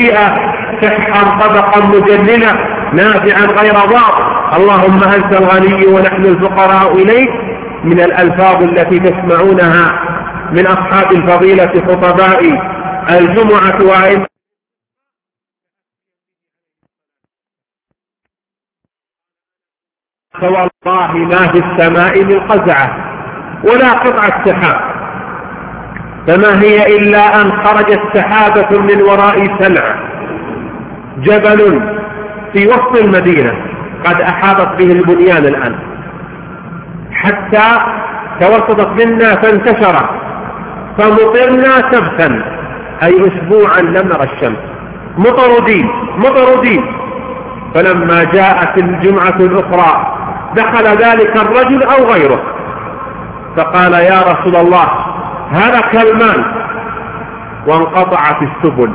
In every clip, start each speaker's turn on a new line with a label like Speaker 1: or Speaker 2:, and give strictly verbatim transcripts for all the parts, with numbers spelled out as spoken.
Speaker 1: هنيئا سحا طبقا مجللا نافعا غير ضار. اللهم أنت الغني ونحن الفقراء إليك، من الألفاظ التي تسمعونها من أصحاب الفضيلة خطباء الجمعة وأئمة. فوالله ما في السماء من قزعة ولا قطعة سحاب، فما هي إلا أن خرجت سحابة من وراء سلع، جبل في وسط المدينة قد أحاطت به البنيان الآن، حتى توسطت منا فانتشرت، فمطرنا سبتا أي أسبوعا لم نرى الشمس، مطردين مطردين. فلما جاءت الجمعة الأخرى دخل ذلك الرجل أو غيره فقال يا رسول الله هلك المال وانقطعت السبل.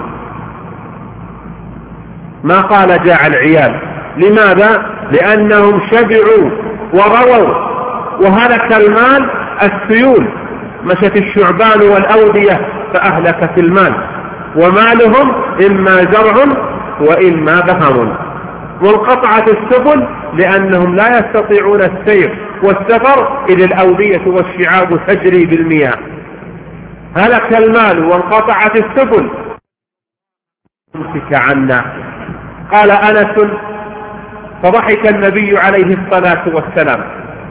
Speaker 1: ما قال جاع العيال، لماذا؟ لأنهم شبعوا ورووا، وهلك المال السيول، مشت الشعبان والأودية فأهلكت المال، ومالهم إما زرع وإما بهم. وانقطعت السبل لأنهم لا يستطيعون السير والسفر إذ الأودية والشعاب تجري بالمياه. هلك المال وانقطعت السبل امسك عنا. قال أنس فضحك النبي عليه الصلاة والسلام،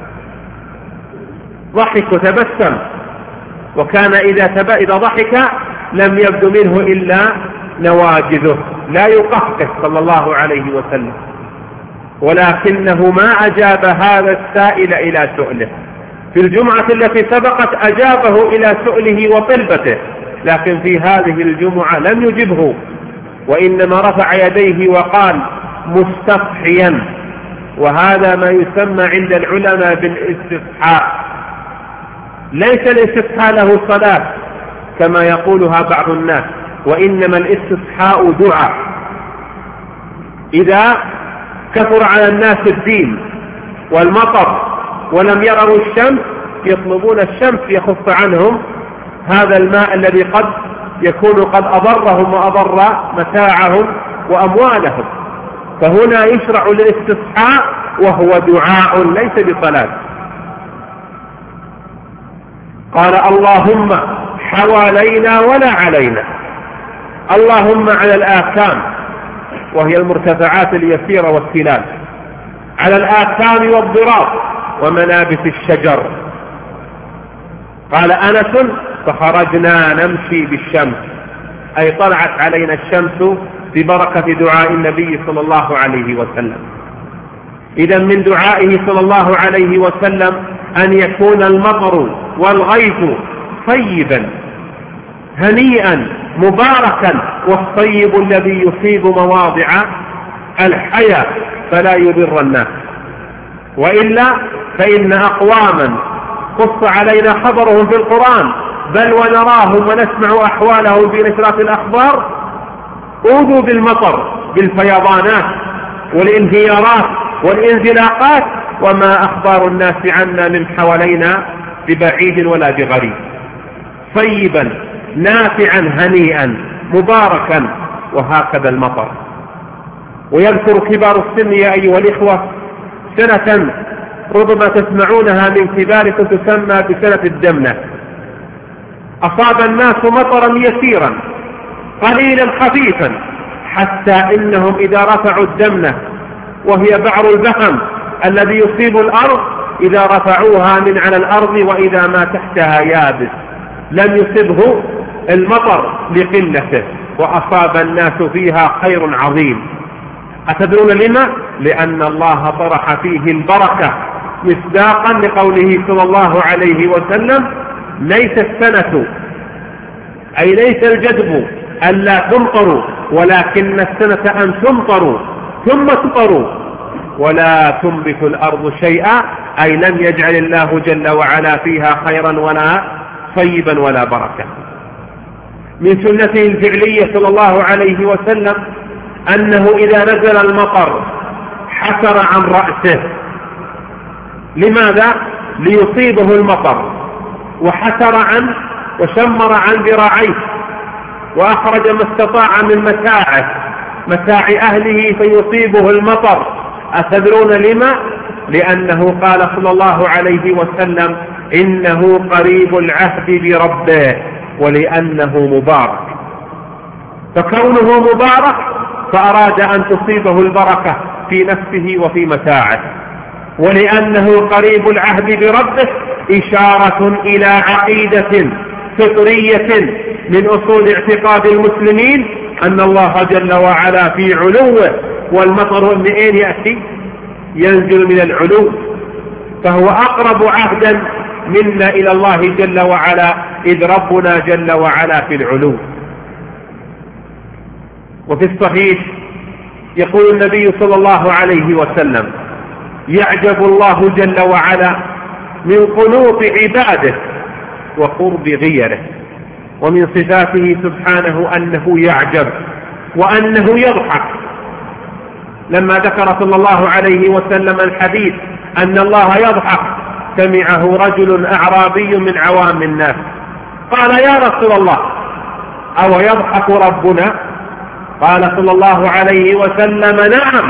Speaker 1: ضحك وتبسم، وكان إذا, تب... إذا ضحك لم يبدو منه إلا نواجذه، لا يقهقه صلى الله عليه وسلم، ولكنه ما أجاب هذا السائل إلى سؤله. في الجمعة التي سبقت أجابه إلى سؤله وطلبته، لكن في هذه الجمعة لم يجبه، وإنما رفع يديه وقال مستفحيا، وهذا ما يسمى عند العلماء بالاستفحاء. ليس الاستفحاء له صلاة كما يقولها بعض الناس، وإنما الاستفحاء دعاء. إذا كثر على الناس الدين والمطر ولم يروا الشمس يطلبون الشمس يخف عنهم هذا الماء الذي قد يكون قد أضرهم وأضر متاعهم وأموالهم، فهنا يشرع الاستسقاء وهو دعاء ليس بصلاة. قال اللهم حوالينا ولا علينا، اللهم على الآكام وهي المرتفعات اليسيرة والتلال، على الآكام والضراب ومنابت الشجر. قال أنس فخرجنا نمشي بالشمس، أي طلعت علينا الشمس ببركة دعاء النبي صلى الله عليه وسلم. إذا من دعائه صلى الله عليه وسلم أن يكون المطر والغيث طيبا هنيئا مباركا، والطيب الذي يصيب مواضع الحياة فلا يضر الناس. وإلا فإن أقواما قص علينا خبرهم في القرآن بل ونراهم ونسمع أحوالهم في نشرات الأخبار أوذوا بالمطر بالفيضانات والانهيارات والانزلاقات، وما أخبار الناس عنا من حوالينا ببعيد ولا بغريب. طيبا نافعا هنيئا مباركا، وهكذا المطر. ويذكر كبار السن يا أيها الإخوة سنة ربما تسمعونها من كباركم تسمى بسنة الدمنة. أصاب الناس مطرا يسيرا قليلا خفيفا، حتى إنهم إذا رفعوا الدمنة وهي بعر البهم الذي يصيب الأرض، إذا رفعوها من على الأرض وإذا ما تحتها يابس لم يصبه المطر لقلته، وأصاب الناس فيها خير عظيم. أتدرون لما؟ لأن الله طرح فيه البركة، مصداقا لقوله صلى الله عليه وسلم ليس السنة أي ليس الجدب ألا تمطروا، ولكن السنة أن تمطروا ثم تطروا ولا تنبت الأرض شيئا، أي لم يجعل الله جل وعلا فيها خيرا ولا طيبا ولا بركة. من سنته الفعلية صلى الله عليه وسلم أنه إذا نزل المطر حسر عن رأسه. لماذا؟ ليصيبه المطر، وحسر عن وشمر عن ذراعيه، وأخرج ما استطاع من متاعه متاع أهله فيصيبه المطر. أتدرون لما؟ لأنه قال صلى الله عليه وسلم إنه قريب العهد بربه، ولأنه مبارك. فكونه مبارك فأراد أن تصيبه البركة في نفسه وفي متاعه، ولأنه قريب العهد بربه إشارة إلى عقيدة فطرية من أصول اعتقاد المسلمين أن الله جل وعلا في علوه، والمطر من أين يأتي؟ ينزل من العلو، فهو أقرب عهدا منا إلى الله جل وعلا، إذ ربنا جل وعلا في العلو. وفي الصحيح يقول النبي صلى الله عليه وسلم يعجب الله جل وعلا من قنوط عباده وقرب غيره. ومن صفاته سبحانه أنه يعجب وأنه يضحك. لما ذكر صلى الله عليه وسلم الحديث أن الله يضحك سمعه رجل أعرابي من عوام الناس قال يا رسول الله أو يضحك ربنا؟ قال صلى الله عليه وسلم نعم،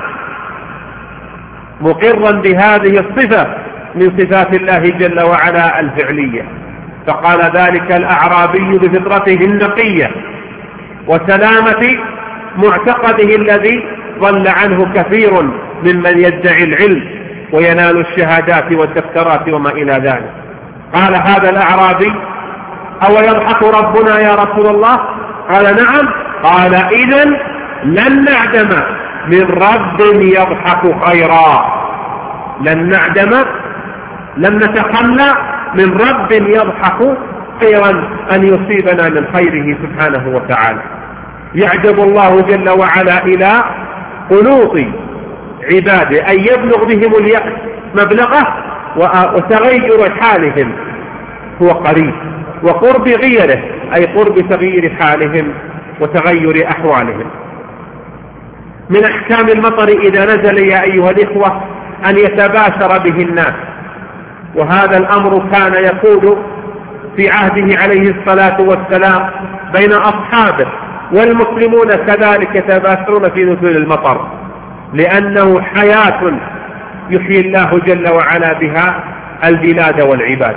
Speaker 1: مقرا بهذه الصفة من صفات الله جل وعلا الفعلية. فقال ذلك الأعرابي بفطرته النقية وسلامة معتقده الذي ضل عنه كثير ممن يدعي العلم وينال الشهادات والدكتورات وما إلى ذلك. قال هذا الأعرابي أو يضحك ربنا يا رسول الله؟ قال نعم. قال إذن لن نعدم من رب يضحك خيرا، لن نعدم، لن نتخلى من رب يضحك خيرا أن يصيبنا من خيره سبحانه وتعالى. يعجب الله جل وعلا إلى قنوط عباده أن يبلغ بهم اليأس مبلغه وتغير حالهم هو قريب، وقرب غيره أي قرب تغيير حالهم وتغير أحوالهم. من أحكام المطر إذا نزل يا أيها الإخوة أن يتباشر به الناس، وهذا الأمر كان يقول في عهده عليه الصلاة والسلام بين أصحابه، والمسلمون كذلك يتباشرون في نزول المطر، لأنه حياة يحيي الله جل وعلا بها البلاد والعباد.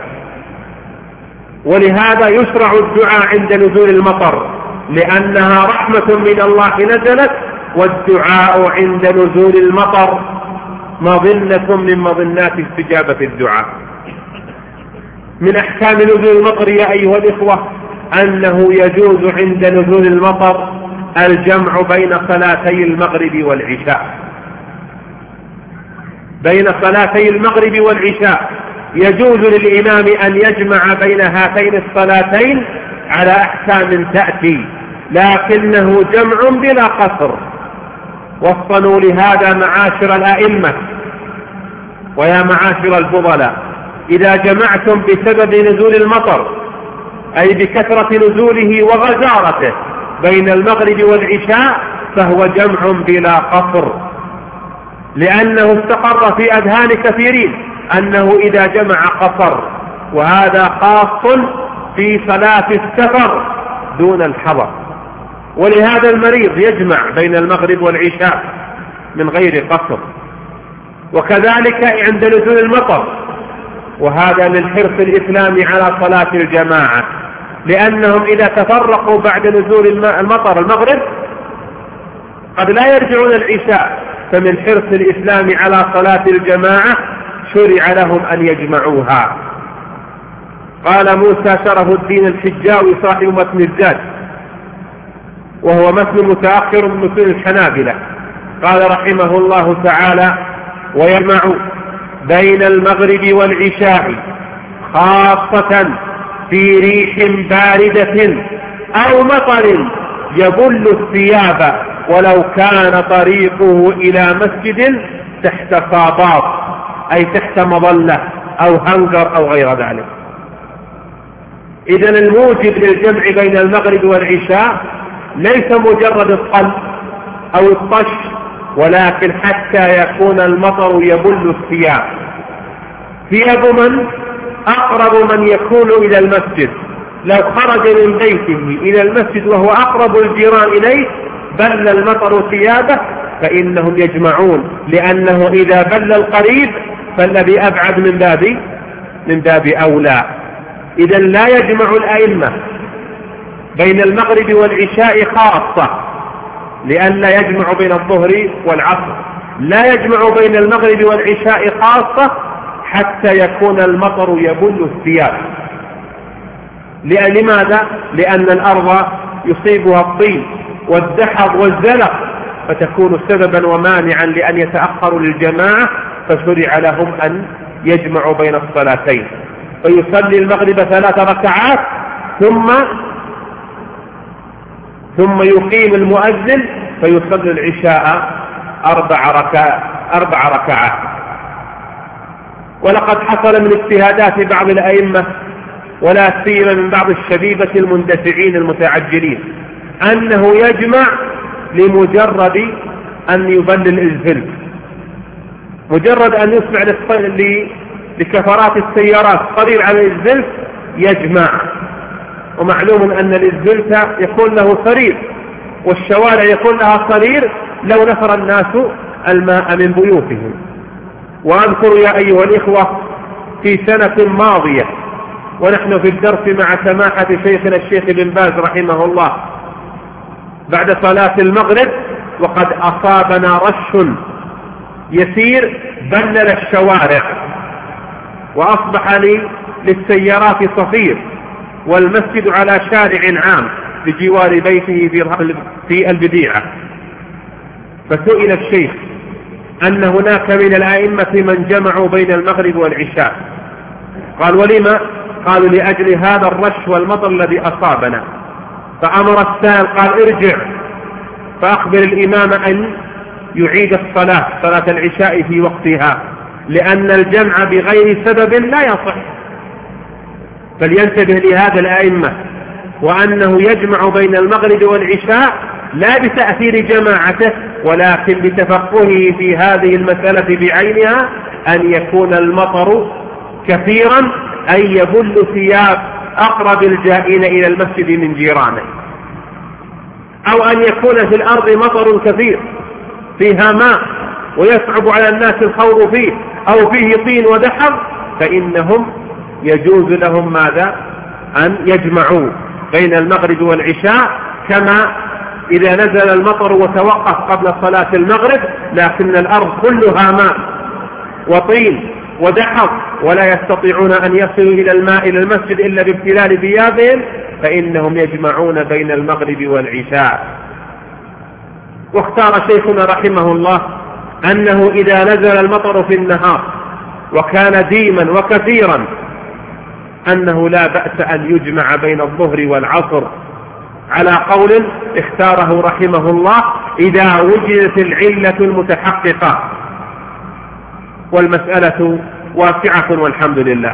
Speaker 1: ولهذا يشرع الدعاء عند نزول المطر، لأنها رحمة من الله نزلت، والدعاء عند نزول المطر مظنة من مظنات استجابة الدعاء. من أحكام نزول المطر يا أيها الإخوة أنه يجوز عند نزول المطر الجمع بين صلاتي المغرب والعشاء. بين صلاتي المغرب والعشاء يجوز للإمام أن يجمع بين هاتين الصلاتين على أحكام تأتي، لكنه جمع بلا قصر. وصلوا لهذا معاشر الأئمة ويا معاشر الفضلاء، إذا جمعتم بسبب نزول المطر أي بكثرة نزوله وغزارته بين المغرب والعشاء فهو جمع بلا قصر، لأنه استقر في أذهان كثيرين أنه إذا جمع قصر، وهذا خاص في صلاة السفر دون الحضر. ولهذا المريض يجمع بين المغرب والعشاء من غير قصر، وكذلك عند نزول المطر، وهذا من حرص الإسلام على صلاة الجماعة، لأنهم إذا تفرقوا بعد نزول المطر المغرب قد لا يرجعون العشاء، فمن حرص الإسلام على صلاة الجماعة شرع لهم أن يجمعوها. قال موسى شرف الدين الحجاوي صاحب متن الزاد، وهو متن متأخر من متون الحنابلة، قال رحمه الله تعالى: ويجمع بين المغرب والعشاء خاصة في ريح باردة أو مطر يبل الثياب ولو كان طريقه إلى مسجد تحت صابات أي تحت مظلة أو هنجر أو غير ذلك. إذن الموجب للجمع بين المغرب والعشاء ليس مجرد الطل أو الطش، ولكن حتى يكون المطر يبل الثياب. ثياب من؟ أقرب من يكون إلى المسجد، لو خرج من بيته إلى المسجد وهو أقرب الجيران إليه بل المطر ثيابه فإنهم يجمعون، لأنه إذا بل القريب فالذي أبعد من باب من باب أولى. إذا لا يجمع الأئمة بين المغرب والعشاء خاصة، لأن لا يجمع بين الظهر والعصر، لا يجمع بين المغرب والعشاء خاصة حتى يكون المطر يبل الثياب. لماذا؟ لأن الأرض يصيبها الطين والدحض والزلق فتكون سببا ومانعا لأن يتأخروا للجماعة، فشرع لهم أن يجمعوا بين الصلاتين، فيصلي المغرب ثلاث ركعات ثم ثم يقيم المؤذن فيصلي العشاء أربع ركعات أربع ركعات. ولقد حصل من اجتهادات بعض الأئمة ولا سيما من بعض الشبيبة المندفعين المتعجلين أنه يجمع لمجرد أن يبلل الزلف، مجرد أن يسمع لكفرات السيارات قريب على الزلف يجمع. ومعلوم أن للزلف يكون له صرير والشوارع يكون لها صرير لو نفر الناس الماء من بيوتهم. وأذكر يا أيها الإخوة في سنة ماضية ونحن في الدرس مع سماحة شيخنا الشيخ بن باز رحمه الله بعد صلاة المغرب وقد أصابنا رش يسير بلل الشوارع وأصبح لي للسيارات صفير، والمسجد على شارع عام بجوار بيته في البديعة. فسئل الشيخ أن هناك من الأئمة من جمعوا بين المغرب والعشاء، قال ولما؟ قالوا لأجل هذا الرش والمطر الذي أصابنا. فأمر السائل قال ارجع فأخبر الإمام أن يعيد الصلاة صلاة العشاء في وقتها، لأن الجمع بغير سبب لا يصح. فلينتبه لهذا الأئمة وأنه يجمع بين المغرب والعشاء لا بتأثير جماعته ولكن بتفقهه في هذه المسألة بعينها، أن يكون المطر كثيرا أي يبل ثياب أقرب الجائين إلى المسجد من جيرانه، أو أن يكون في الأرض مطر كثير فيها ماء ويصعب على الناس الخوض فيه أو فيه طين ودحض، فإنهم يجوز لهم ماذا؟ أن يجمعوا بين المغرب والعشاء، كما إذا نزل المطر وتوقف قبل صلاة المغرب لكن الأرض كلها ماء وطين ودحض ولا يستطيعون أن يصلوا إلى الماء إلى المسجد إلا بابتلال ثيابهم، فإنهم يجمعون بين المغرب والعشاء. واختار شيخنا رحمه الله أنه إذا نزل المطر في النهار وكان ديما وكثيرا أنه لا بأس أن يجمع بين الظهر والعصر، على قول اختاره رحمه الله إذا وجدت العلة المتحققة، والمسألة واسعة والحمد لله.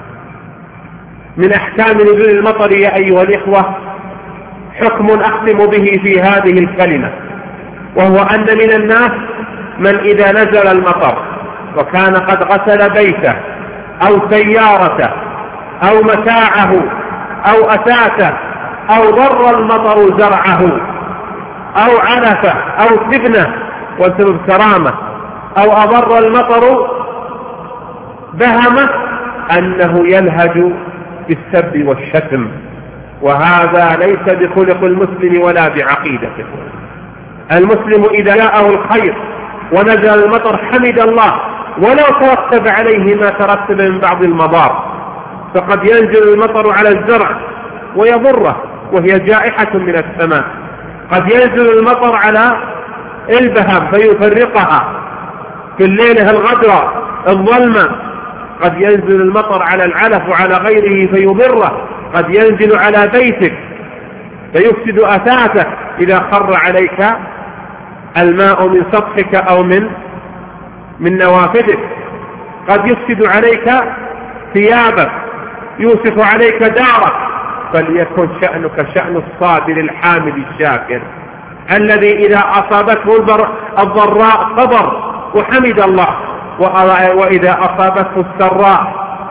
Speaker 1: من أحكام نزول المطر يا أيها الإخوة حكم أختم به في هذه الكلمة، وهو أن من الناس من إذا نزل المطر وكان قد غسل بيته أو سيارته أو متاعه أو أثاثه أو ضر المطر زرعه أو عنفه أو سبنه وسبب كرامة أو أضر المطر بهمه أنه يلهج بالسب والشتم، وهذا ليس بخلق المسلم ولا بعقيدته. المسلم إذا جاءه الخير ونزل المطر حمد الله ولو ترتب عليه ما ترتب من بعض المضار، فقد ينزل المطر على الزرع ويضره وهي جائحة من السماء، قد ينزل المطر على البهم فيفرقها في الليلة الغدرة الظلمة، قد ينزل المطر على العلف وعلى غيره فيضره، قد ينزل على بيتك فيفسد أثاثك إذا خر عليك الماء من سطحك أو من من نوافذك، قد يفسد عليك ثيابك، يوسف عليك دارك. فليكن شأنك شأن الصابر الحامد الشاكر الذي إذا أصابته الضراء صبر وحمد الله، وإذا أصابته السراء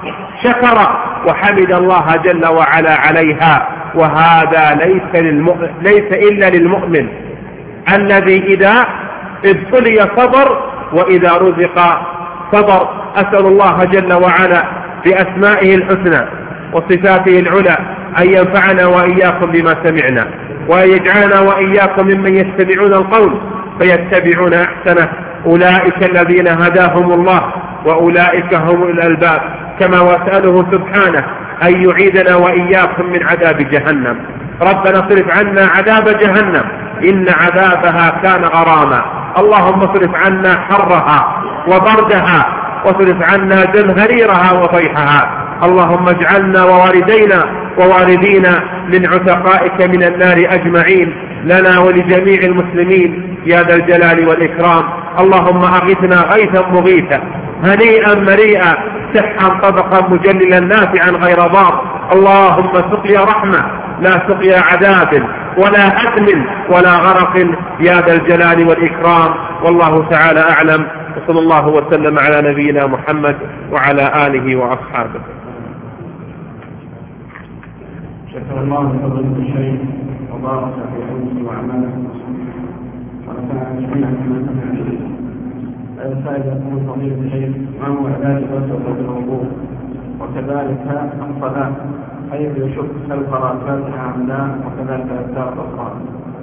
Speaker 1: شكر وحمد الله جل وعلا عليها. وهذا ليس, للمؤمن ليس إلا للمؤمن الذي إذا ابتلي صبر وإذا رزق صبر. أسأل الله جل وعلا بأسمائه الحسنى وصفاته العلى أن ينفعنا وإياكم بما سمعنا، وأن يجعلنا وإياكم ممن يستمعون القول فيتبعون أحسنه. أولئك الذين هداهم الله وأولئك هم الألباب. كما وأسأله سبحانه أن يعيدنا وإياكم من عذاب جهنم. ربنا اصرف عنا عذاب جهنم إن عذابها كان غراما. اللهم اصرف عنا حرها وبردها، واصرف عنا زمهريرها وطيحها. اللهم اجعلنا ووالدينا ووالدينا من عتقائك من النار أجمعين، لنا ولجميع المسلمين يا ذا الجلال والإكرام. اللهم أغثنا غيثا مغيثا هنيئا مريئا سحا طبقا مجللا نافعا غير ضار. اللهم سقيا رحمة لا سقيا عذاب ولا هدم ولا غرق يا ذا الجلال والإكرام. والله تعالى أعلم، وصلى الله وسلم على نبينا محمد وعلى آله وأصحابه.
Speaker 2: شكر الله لفضيلة الشيخ وبارك في علمه وعمله ونفع جميعا بما سمع به. السائل يقول فضيلة الشيخ: ما هو علاج وسوسة الوضوء؟ وكذلك الصلاة حيث يشك هل قرأ الفاتحة أم لا، وكذلك أذكار الأخرى.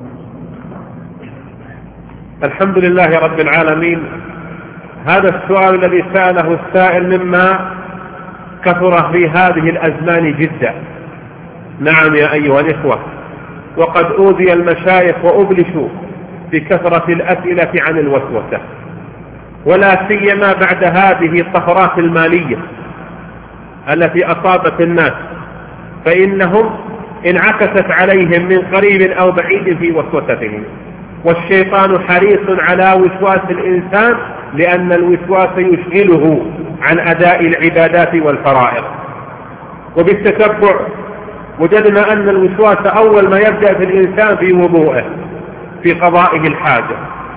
Speaker 1: الحمد لله رب العالمين. هذا السؤال الذي سأله السائل مما كثر في هذه الأزمان جدا. نعم يا أيها الإخوة، وقد أوذي المشايخ وأبلشوا بكثرة الأسئلة عن الوسوسة، ولا سيما بعد هذه الطفرات المالية التي أصابت الناس، فإنهم انعكست عليهم من قريب أو بعيد في وسوستهم. والشيطان حريص على وسواس الإنسان لأن الوسواس يشغله عن أداء العبادات والفرائض. وبالتتبع وجدنا أن الوسواس أول ما يبدأ في الإنسان في وضوءه في قضائه الحاجة،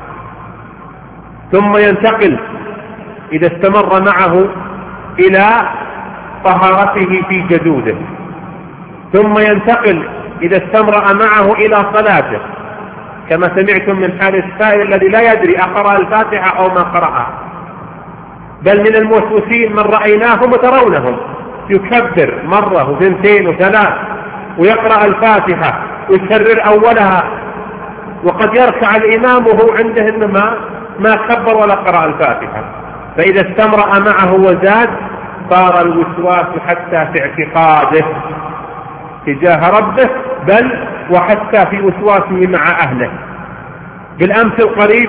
Speaker 1: ثم ينتقل إذا استمر معه إلى طهارته في جدوده، ثم ينتقل إذا استمر معه إلى صلاته، كما سمعتم من حال السائل الذي لا يدري أقرأ الفاتحة أو ما قرأها. بل من الموسوسين من رأيناهم وترونهم يكبر مرة وثنتين وثلاث ويقرأ الفاتحة ويكرر أولها، وقد يركع الإمام وهو عنده إنما ما كبر ولا قرأ الفاتحة. فإذا استمرأ معه وزاد صار الوسواس حتى في اعتقاده تجاه ربه، بل وحتى في وسواسه مع أهله. بالأمس القريب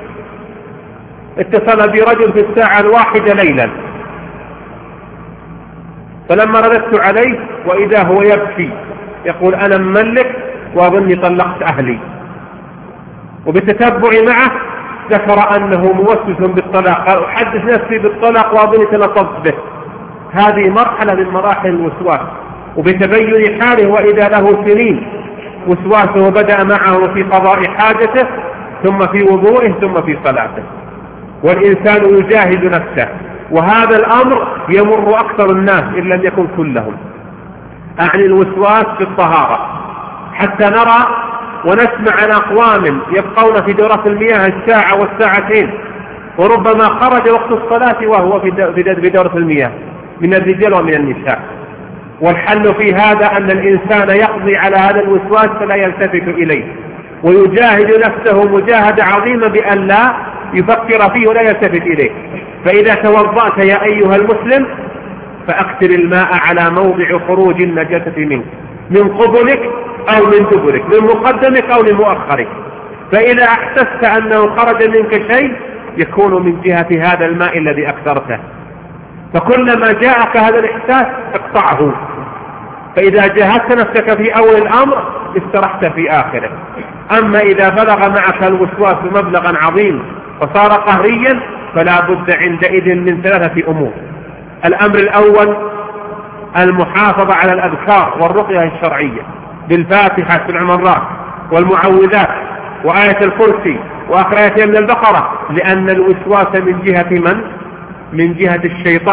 Speaker 1: اتصل بي رجل في الساعة الواحدة ليلا، فلما رددت عليه وإذا هو يبكي يقول: أنا مملك وأظني طلقت أهلي. وبالتتبع معه ذكر أنه موسوس بالطلاق، قال: أحدث نفسي بالطلاق وأظني تلطفت به. هذه مرحلة من مراحل الوسواس. وبتبين حاله وإذا له سنين وسواسه بدأ معه في قضاء حاجته، ثم في وضوءه، ثم في صلاته. والإنسان يجاهد نفسه، وهذا الأمر يمر أكثر الناس إن لم يكن كلهم، أعني الوسواس في الطهارة، حتى نرى ونسمع عن أقوام يبقون في دورة المياه الساعة والساعتين، وربما خرج وقت الصلاة وهو في دورة المياه من الرجال ومن النساء. والحل في هذا أن الإنسان يقضي على هذا الوسواس فلا يلتفت إليه، ويجاهد نفسه مجاهدة عظيمة بأن لا يفكر فيه ولا يلتفت إليه. فإذا توضأت يا أيها المسلم فأكثر الماء على موضع خروج النجاسة منك، من قبلك أو من دبرك، من مقدمك أو من مؤخرك. فإذا أحسست أنه خرج منك شيء يكون من جهة هذا الماء الذي أكثرته، فكلما جاءك هذا الإحساس اقطعه. فإذا جاهدت نفسك في أول الأمر استرحت في آخره. أما إذا بلغ معك الوسواس مبلغا عظيم وصار قهريا فلا بد عندئذ من ثلاثة أمور. الأمر الأول المحافظة على الأذكار والرقية الشرعية بالفاتحة سبع مرات والمعوذات وآية الكرسي وآخر آية من البقرة، لأن الوسواس من جهة من؟ من جهة الشيطان،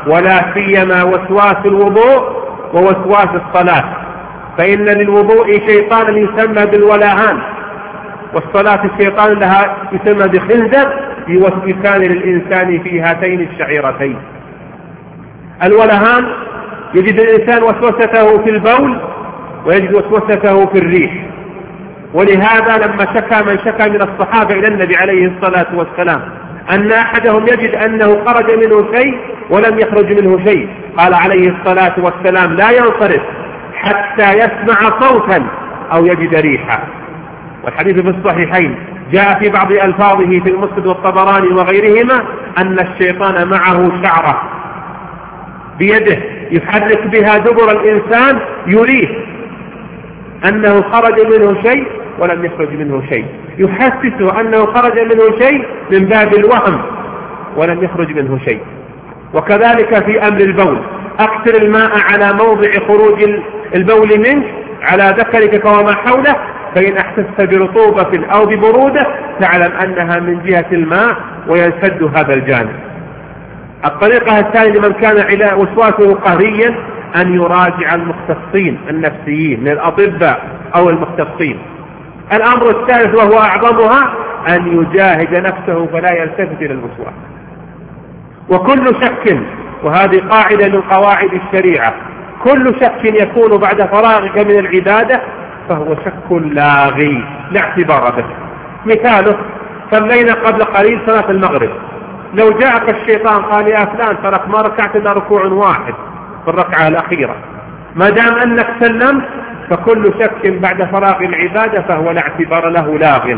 Speaker 1: ولا سيما وسواس الوضوء ووسواس الصلاة، فإن للوضوء شيطانا يسمى بالولهان، والصلاة الشيطان لها يسمى بخنزر يوسوسان للإنسان في هاتين الشعيرتين. الولهان يجد الإنسان وسوسته في البول ويجد وسوسته في الريح، ولهذا لما شكى من شكى من الصحابة إلى النبي عليه الصلاة والسلام أن أحدهم يجد أنه خرج منه شيء ولم يخرج منه شيء، قال عليه الصلاة والسلام لا ينصرف حتى يسمع صوتا أو يجد ريحا. والحديث في الصحيحين جاء في بعض ألفاظه في المسند والطبراني وغيرهما أن الشيطان معه شعرة بيده يحرك بها دبر الإنسان يريه أنه خرج منه شيء ولم يخرج منه شيء، يحسسه أنه خرج منه شيء من باب الوهم ولم يخرج منه شيء. وكذلك في أمر البول، أكثر الماء على موضع خروج البول منك على ذكرك وما حوله، فإن أحسست برطوبة أو ببرودة تعلم أنها من جهة الماء وينسد هذا الجانب. الطريقة الثانية لمن كان وسواسه قهريا أن يراجع المختصين النفسيين من الأطباء أو المختصين. الأمر الثالث وهو أعظمها أن يجاهد نفسه فلا يلتفت إلى الوسواس. وكل شك، وهذه قاعدة من قواعد الشريعة، كل شك يكون بعد فراغك من العبادة فهو شك لاغي لا اعتبار به. مثاله صلينا قبل قليل صلاة المغرب، لو جاءك الشيطان قال يا فلان ترك ما ركعت إلا ركوع واحد في الركعة الأخيرة، ما دام أنك سلمت فكل شك بعد فراغ العبادة فهو لا اعتبار له لاغ.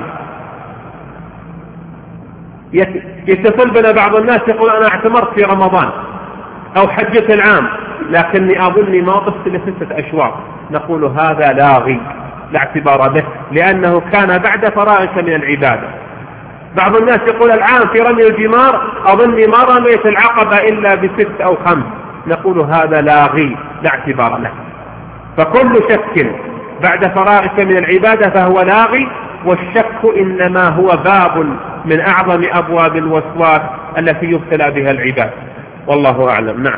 Speaker 1: يتصل بنا بعض الناس يقول أنا اعتمرت في رمضان أو حجة العام لكني أظني ما طفت لستة أشواط، نقول هذا لاغي لا اعتبار به لأنه كان بعد فراغك من العبادة. بعض الناس يقول العام في رمي الجمار أظني ما رميت العقبة إلا بست أو خمس، نقول هذا لاغي لا اعتبار له. فكل شك بعد فراغك من العبادة فهو لاغي، والشك إنما هو باب من أعظم أبواب الوسواس التي يبتلى بها العباد، والله أعلم. نعم.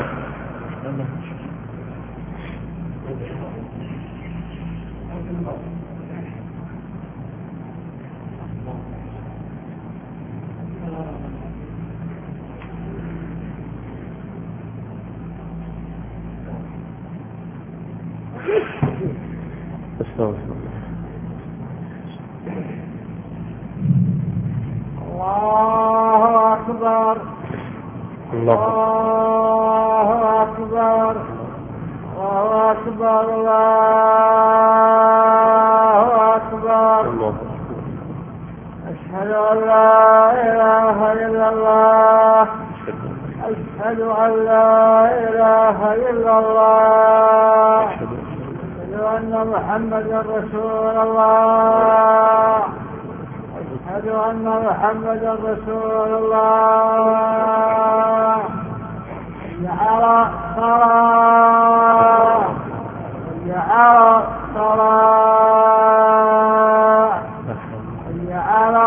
Speaker 3: الله أكبر الله أكبر الله أكبر الله أكبر. أشهد أن لا إله إلا الله أشهد أن لا إله إلا الله أشهد أن محمدا رسول الله أشهد أن محمدا رسول الله. على الصلاة على الصلاة على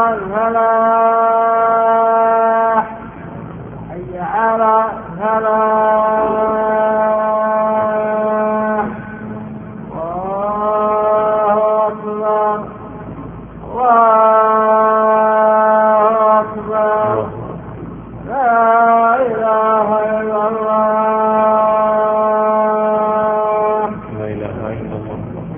Speaker 3: الفلاح على الفلاح. الله أكبر الله أكبر لا إله إلا الله
Speaker 1: لا إله إلا الله.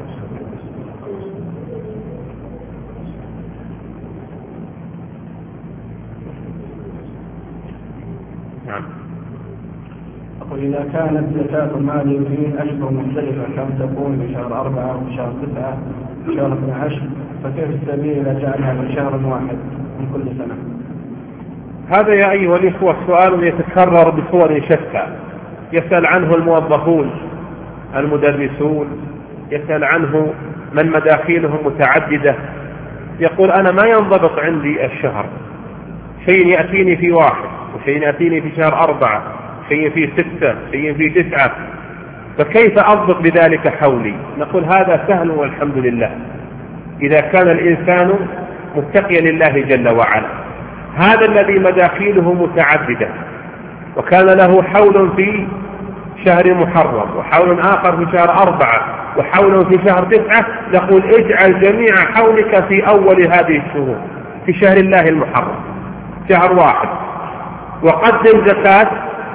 Speaker 1: نعم.
Speaker 2: أقول إذا كانت زكاة المال في أشهر مختلفة كم تكون في شهر أربعة وفي شهر تسعة وفي شهر اثني عشر، فكيف السبيل إذا جعلها في شهر واحد من كل سنة؟
Speaker 1: هذا يا أيها الإخوة سؤال يتكرر بصور شتى، يسأل عنه الموظفون المدرسون، يسأل عنه من مداخيلهم متعددة، يقول أنا ما ينضبط عندي الشهر، شيء يأتيني في واحد وشيء يأتيني في شهر أربعة، شيء في ستة، شيء في تسعة، فكيف أضبط بذلك حولي؟ نقول هذا سهل والحمد لله إذا كان الإنسان متقيا لله جل وعلا. هذا الذي مداخيله متعددة وكان له حول في شهر محرم وحول آخر في شهر أربعة وحول في شهر تسعة، نقول اجعل جميع حولك في أول هذه الشهور في شهر الله المحرم شهر واحد، وقدم زكاة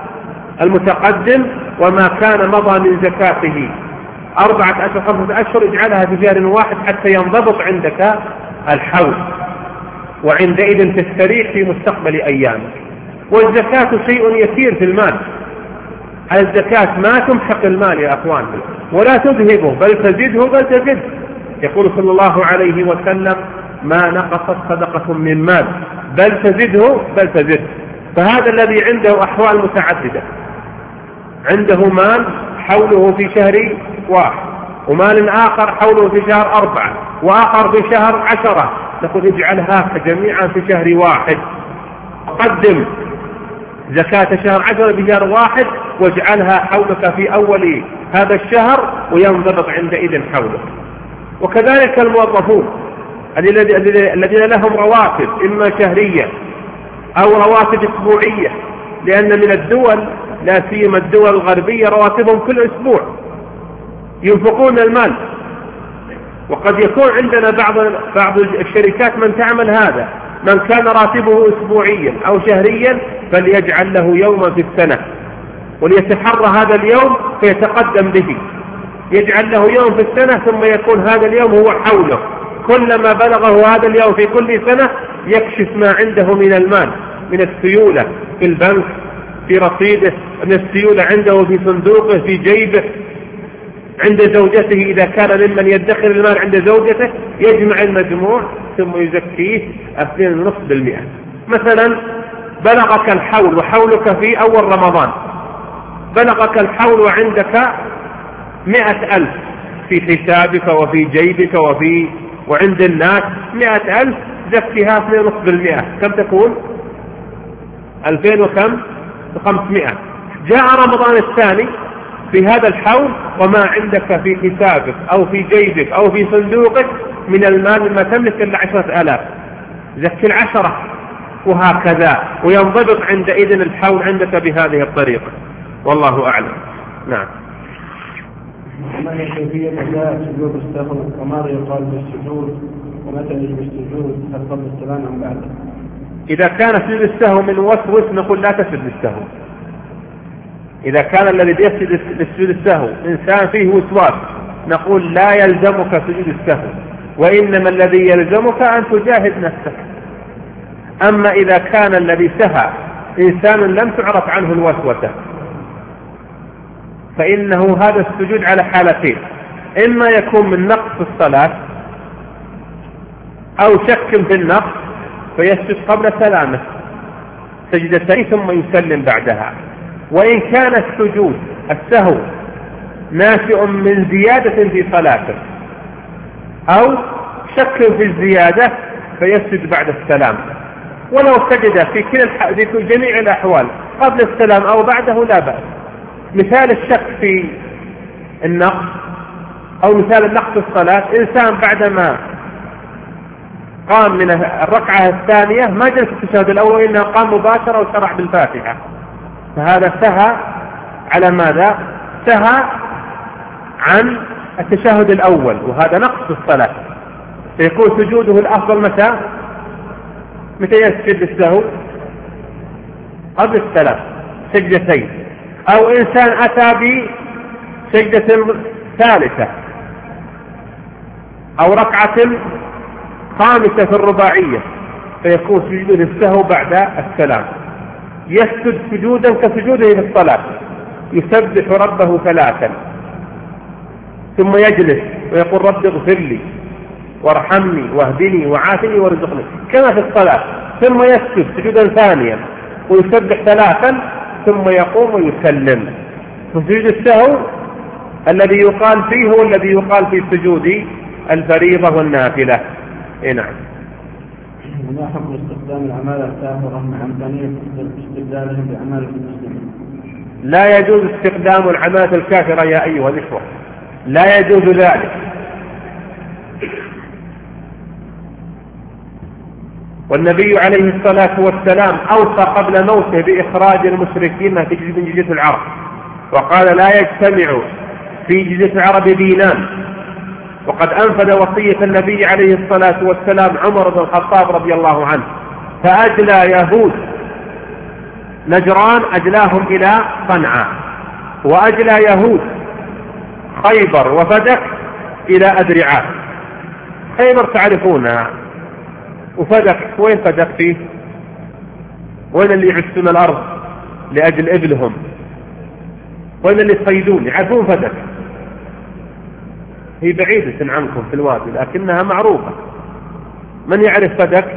Speaker 1: المتقدم وما كان مضى من زكاته أربعة أشهر خمسة أشهر اجعلها في شهر واحد حتى ينضبط عندك الحول، وعندئذ تستريح في مستقبل أيامك. والزكاة شيء يسير في المال، الزكاة ما تمحق المال يا أخوان ولا تذهبه بل تزده بل تزد. يقول صلى الله عليه وسلم ما نقصت صدقة من مال بل تزده بل تزد. فهذا الذي عنده أحوال متعددة، عنده مال حوله في شهر واحد ومال آخر حوله في شهر أربعة وآخر في شهر عشرة، نقول اجعلها جميعا في شهر واحد، قدم زكاة شهر عشرة في شهر واحد واجعلها حولك في أول هذا الشهر وينضبط عندئذ حولك. وكذلك الموظفون الذين لهم رواتب إما شهرية أو رواتب أسبوعية، لأن من الدول لا سيما الدول الغربية رواتبهم كل أسبوع ينفقون المال، وقد يكون عندنا بعض بعض الشركات من تعمل هذا، من كان راتبه أسبوعيا أو شهريا فليجعل له يوما في السنة وليتحرى هذا اليوم فيتقدم به، يجعل له يوم في السنة ثم يكون هذا اليوم هو حوله، كلما بلغه هذا اليوم في كل سنة يكشف ما عنده من المال من السيولة في البنك في رصيده، من السيولة عنده في صندوقه في جيبه عند زوجته إذا كان ممن يدخر المال عند زوجته، يجمع المجموع ثم يزكيه اثنين ونصف بالمئة. مثلا بلغك الحول وحولك في أول رمضان، بلغك الحول وعندك مئة ألف في حسابك وفي جيبك وفي وعند الناس مئة ألف، زكيها اثنين ونصف بالمئة، كم تكون؟ ألفين وكم؟ خمسمائة. جاء رمضان الثاني في هذا الحول وما عندك في حسابك أو في جيبك أو في صندوقك من المال ما تملك إلا عشرة آلاف، زكي العشرة، وهكذا، وينضبط عندئذ الحول عندك بهذه الطريقة، والله أعلم. نعم.
Speaker 2: ما هي كيفية أداء سجود السهو وماذا يقال بالسجود ومتى يجب السجود هل قبل السلام أم بعده؟
Speaker 1: إذا كان سجود السهو من وسوس نقول لا تسجد للسهو. إذا كان الذي يسجد للسجود السهو إنسان فيه وسواس نقول لا يلزمك سجود السهو، وإنما الذي يلزمك أن تجاهد نفسك. أما إذا كان الذي سهى إنسان لم تعرف عنه الوسوسة فإنه هذا السجود على حالتين، إما يكون من نقص الصلاة أو شك في النقص فيسجد قبل سلامه سجدتين ثم يسلم بعدها. وإن كان السجود السهو ناشئ من زيادة في صلاته أو شك في الزيادة فيسجد بعد السلام، ولو سجد في كل في جميع الأحوال قبل السلام أو بعده لا بأس. مثال الشك في النقص أو مثال النقص الصلاة، إنسان بعدما قام من الركعة الثانية ما جلس في التشهد الأول وإنما قام مباشرة وشرع بالفاتحة، فهذا سهى على ماذا؟ سهى عن التشهد الأول، وهذا نقص الصلاة، فيكون سجوده الأفضل متى؟ متى يسجد السهو؟ قبل السلام سجدتين. أو إنسان أتى بسجدة ثالثة أو ركعة خامسة في الرباعية فيكون سجود السهو بعد السلام، يسجد سجودا كسجوده في الصلاة، يسبح ربه ثلاثا ثم يجلس ويقول رب اغفر لي وارحمني واهدني وعافني وارزقني كما في الصلاة، ثم يسجد سجودا ثانيا ويسبح ثلاثا ثم يقوم ويسلم. فسجود السهو الذي يقال فيه هو الذي يقال في سجود الفريضة والنافلة. إيه نعم.
Speaker 2: ما حكم استخدام العمالة الساهرة مع إمكانية استبدالهم بعمالة المسلمين؟
Speaker 1: لا يجوز استخدام العمالة الكافرة يا أيها الإخوة، لا يجوز ذلك. والنبي عليه الصلاة والسلام أوصى قبل موته بإخراج المشركين من جزيرة العرب، وقال لا يجتمع في جزيرة العرب دينان. وقد أنفذ وصية النبي عليه الصلاة والسلام عمر بن الخطاب رضي الله عنه، فأجلى يهود نجران أجلاهم إلى صنعاء، وأجلى يهود خيبر وفدك إلى أدرعات. خيبر تعرفونها، وفدك وين فدك فيه؟ وين اللي يعسون الأرض لأجل إبلهم؟ وين اللي يصيدون؟ يعرفون فدك، هي بعيدة عنكم في الوادي لكنها معروفة. من يعرف فدك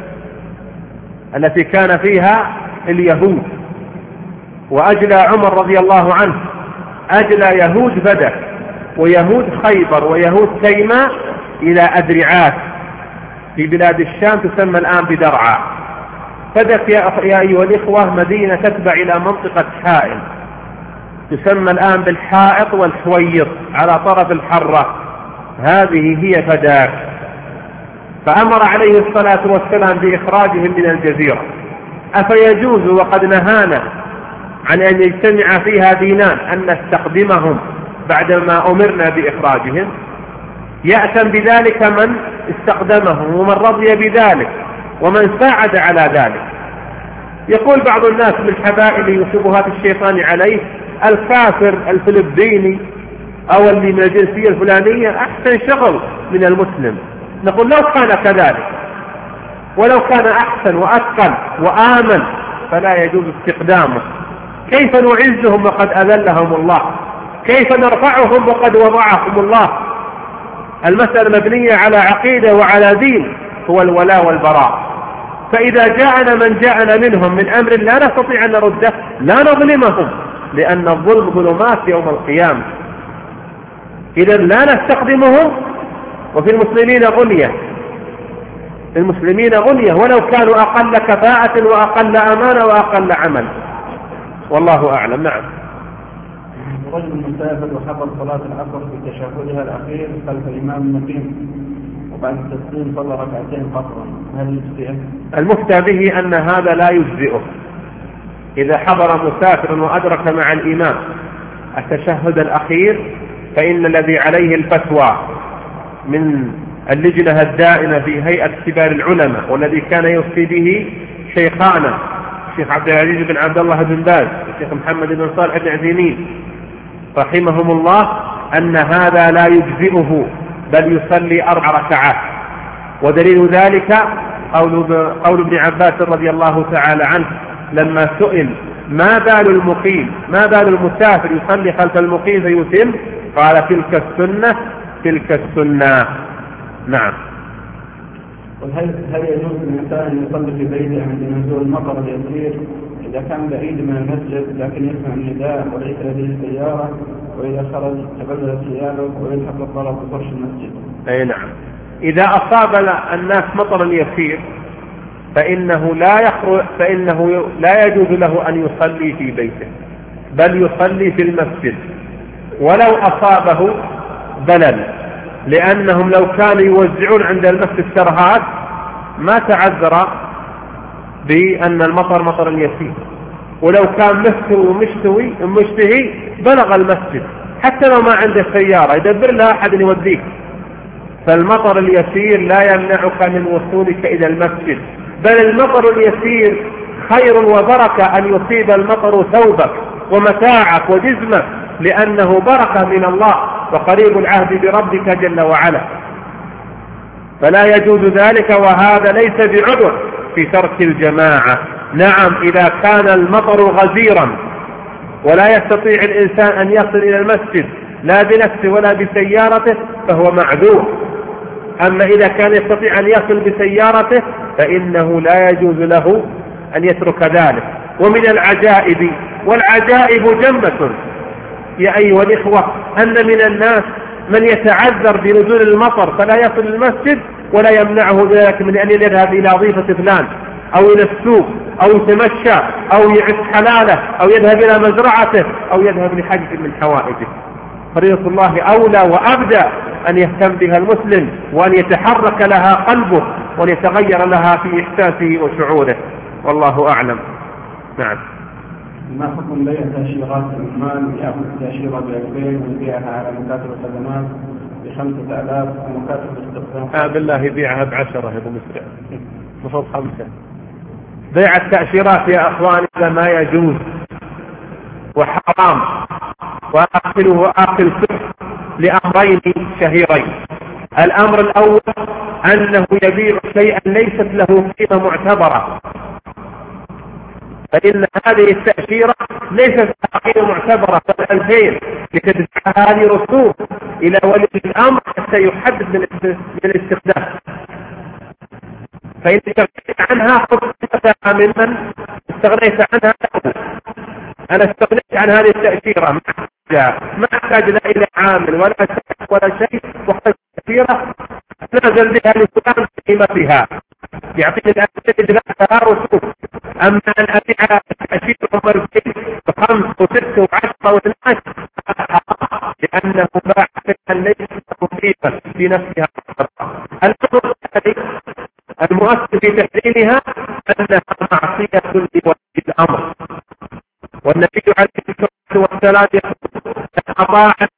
Speaker 1: التي كان فيها اليهود؟ وأجلى عمر رضي الله عنه أجلى يهود فدك ويهود خيبر ويهود تيماء إلى أدرعات في بلاد الشام تسمى الآن بدرعا. فدك يا أيها الإخوة مدينة تتبع إلى منطقة حائل تسمى الآن بالحائط والحويط على طرف الحرة، هذه هي فداك. فأمر عليه الصلاة والسلام بإخراجهم من الجزيرة. أفيجوز وقد نهانا عن أن يجتمع فيها دينان أن نستخدمهم بعدما أمرنا بإخراجهم؟ يأتم بذلك من استخدمهم ومن رضي بذلك ومن ساعد على ذلك. يقول بعض الناس من حبائل وشبهات الشيطان عليه الكافر الفلبيني أو اللي من الجنسية الفلانية أحسن شغل من المسلم. نقول لو كان كذلك ولو كان أحسن وأتقن وآمن فلا يجوز استخدامه. كيف نعزهم وقد أذلهم الله؟ كيف نرفعهم وقد وضعهم الله؟ المسألة مبنية على عقيدة وعلى دين هو الولاء والبراء. فإذا جاءنا من جاءنا منهم من أمر لا نستطيع أن نرده لا نظلمهم، لأن الظلم ظلمات يوم القيامة. إذا لا نستخدمهم. وفي المسلمين غنية، المسلمين غنية ولو كانوا أقل كفاءة وأقل أمانة وأقل عمل. والله أعلم. نعم.
Speaker 2: رجل مسافر وحضر صلاة العصر في تشهدها الأخير خلف الإمام مقيم، وبعد التسليم صلى ركعتين قصرا، هل يجزئه؟
Speaker 1: المفتى به أن هذا لا يجزئه. إذا حضر مسافر وأدرك مع الإمام التشهد الأخير فإن الذي عليه الفتوى من اللجنة الدائمة في هيئة كبار العلماء، والذي كان يفتي به شيخانا الشيخ عبد العزيز بن عبد الله بن باز والشيخ محمد بن صالح بن عثيمين رحمهم الله، أن هذا لا يجزئه بل يصلي أربع ركعات. ودليل ذلك قول قول ابن عباس رضي الله تعالى عنه لما سئل ما بال المقيم ما بال المسافر يصلي خلف المقيم فيتم، قال تلك السنة تلك السنة. نعم.
Speaker 2: هل هل يجوز للإنسان أن يصلي في بيته عند نزول المطر اليسير إذا كان بعيد من المسجد لكن يسمع النداء وليس لديه سيارة، وإذا خرج تبدل ثيابه ويلحق الطلب بفرش المسجد؟
Speaker 1: أي نعم. إذا أصاب الناس مطر يسير فإنه لا يخرج فإنه لا يجوز له أن يصلي في بيته بل يصلي في المسجد ولو أصابه بلل، لأنهم لو كانوا يوزعون عند المسجد شرهات ما تعذر بأن المطر مطر يسير، ولو كان مستوي ومشتوي ومشتهي بلغ المسجد حتى لو ما عنده سيارة يدبر لها أحد يوديك. فالمطر اليسير لا يمنعك من وصولك إلى المسجد، بل المطر اليسير خير وبركة أن يصيب المطر ثوبك ومتاعك وجسمك، لأنه بركة من الله وقريب العهد بربك جل وعلا. فلا يجوز ذلك، وهذا ليس بعذر في ترك الجماعة. نعم إذا كان المطر غزيرا ولا يستطيع الإنسان أن يصل إلى المسجد لا بنفسه ولا بسيارته فهو معذور. أما إذا كان يستطيع أن يصل بسيارته فإنه لا يجوز له أن يترك ذلك. ومن العجائب، والعجائب جمة يا أيها الإخوة، أن من الناس من يتعذر بنزول المطر فلا يصل المسجد ولا يمنعه ذلك من أن يذهب إلى وظيفة فلان أو إلى السوق أو يتمشى أو يعس حلاله أو يذهب إلى مزرعته أو يذهب لحاجة من حوائجه. فريضة الله أولى وأبدى أن يهتم بها المسلم وأن يتحرك لها قلبه وليتغير لها في إحساسه وشعوره، والله أعلم. نعم.
Speaker 2: ما حكم بيع تأشيرات العمال يأخذ تأشيرة بألفين ويبيعها على مكاتب الخدمات بخمسة آلاف ومكاتب الاستخدام؟
Speaker 1: آه بالله يبيعها بعشرة يا أبو مسرع، مفروض خمسة. بيع التأشيرات يا أخوان هذا ما يجوز وحرام، وآخله آخل كفر لأمرين شهيرين. الأمر الأول أنه يبيع شيئا ليست له قيمة معتبرة، فإن هذه التأشيرة ليست لها قيمة معتبرة، فالألفين لتدفع هذه رسوم إلى ولي الأمر حتى يحدد من الاستخدام، فإن استغنيت عنها خذتها ممن استغنيت عنها. أنا استغنيت عن هذه التأشيرة ما أحتاج لا إلى عامل ولا شيء ولا شيء، واحتاج تأشيرة نازل بها لفلان قيمتها يعطيني الأمثلة لها رسوم. أما أن أبيع تأشيرة مرتين بخمس وست وعشرة واثناش لأنه باع شيئا ليس له قيمة في نفسها. الأمر الثاني المؤثر في تحريمها أنها معصية لولي الأمر، والنبي عليه الصلاة والسلام يقول: أطاع